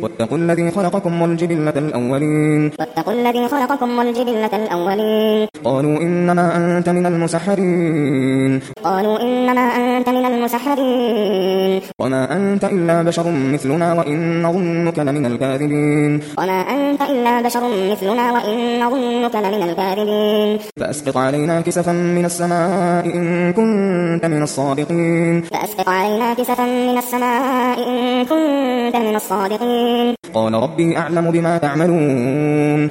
واتقوا الذي خلقكم والجبلة الأولين قالوا إنما أنت من المسحرين وما أنت إلا بشر مثلنا وإن نظنك لمن الكاذبين فأسقط علينا كسفا من السماء إن كنت من الصادقين قال ربي أعلم بما تعملون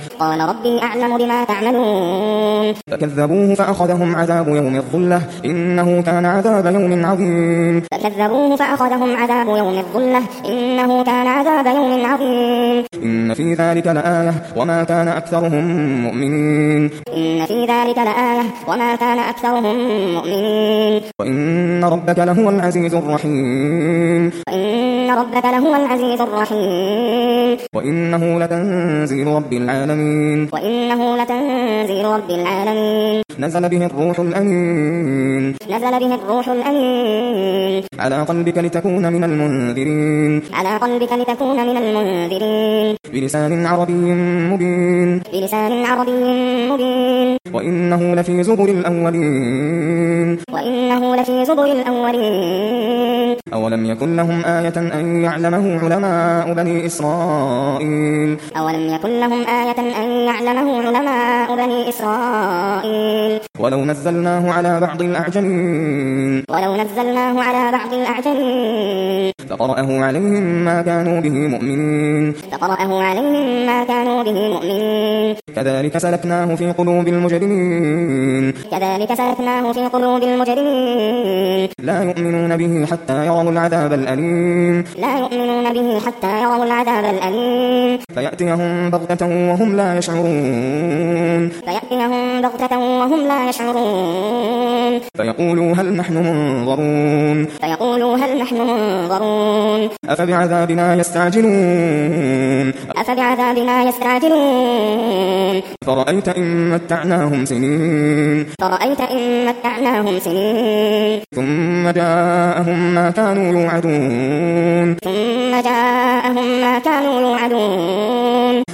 فكذبوه فأخذهم عذاب يوم الظلة إنه كان عذاب يوم عظيم إن في ذلك لآية وما كان أكثرهم مؤمنين وإن ربك لهو العزيز الرحيم وإنه لتنزيل رب العالمين نزل به الروح الأمين على قلبك لتكون من المنذرين بلسان عربي مبين وإنه لفي زبر الأولين أولم يكن لهم آية أن يعلمه علماء بني إسرائيل ولو نزلناه على بعض الأعجمين فقرأه عليهم ما كانوا به مؤمنين كذلك سلكناه في قلوب المجرمين لا يؤمنون به حتى يروا العذاب الأليم فيأتيهم بغتة وهم لا يشعرون فيقولوا هل نحن منظرون أفبعذابنا يستعجلون فرأيت إن متعناهم سنين ثم جاءهم ما كانوا يوعدون